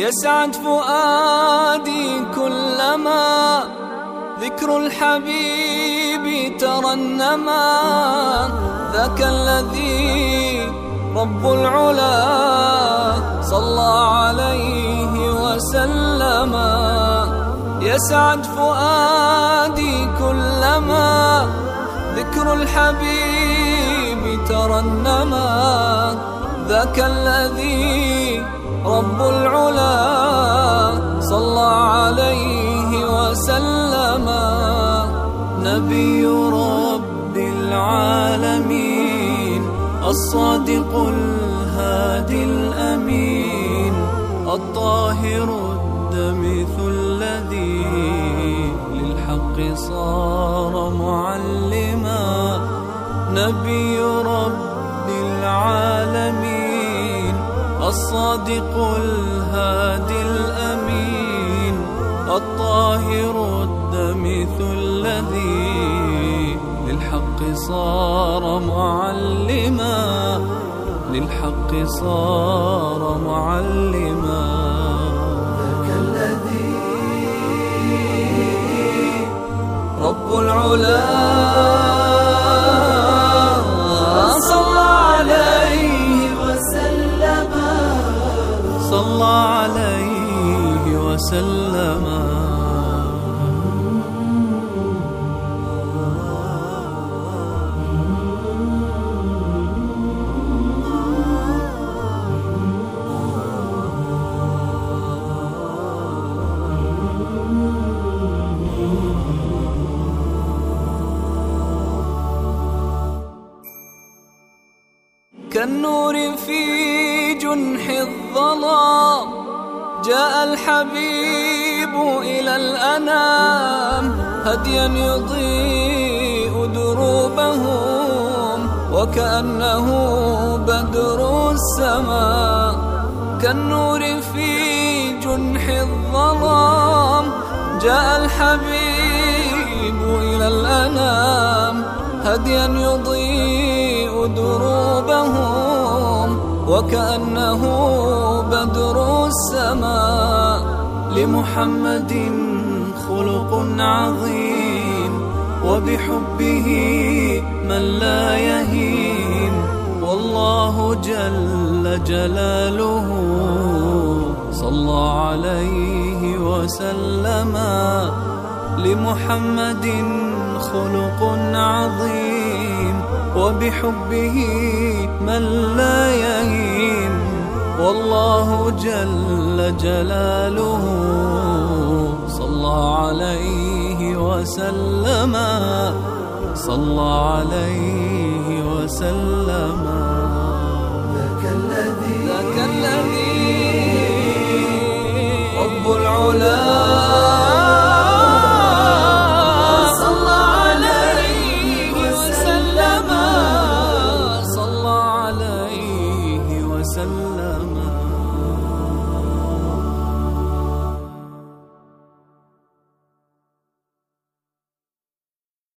يسعد فؤادي كلما ذكر الحبيب ترنما. ذاك الذي رب العلا صلى عليه وسلم. يسعد فؤادي كلما ذكر الحبيب ترنما. ذاك الذي رب العلا صلى عليه وسلم. نبي رب العالمين الصادق الهادي الأمين الطاهر الدمث الذي للحق صار معلما. نبي رب العالمين الصادق الهادي الأمين الطاهر الدمث الذي للحق صار معلما. للحق صار معلما. ذاك الذي رب العلا صلى عليه وسلم. صلى عليه وسلم. كالنور في جنح الظلام جاء الحبيب إلى الأنام. هديا يضيء دروبهم وكأنه بدر السماء. كالنور في جنح الظلام جاء الحبيب إلى الأنام. هديا يضيء دروبهم وكأنه بدر السماء. لمحمد خلق عظيم وبحبه من لا يهين. والله جل جلاله صلى عليه وسلم. لمحمد خلق عظيم وبحبه من لا يهين. والله جل جلاله صلى عليه وسلم. صلى عليه وسلم.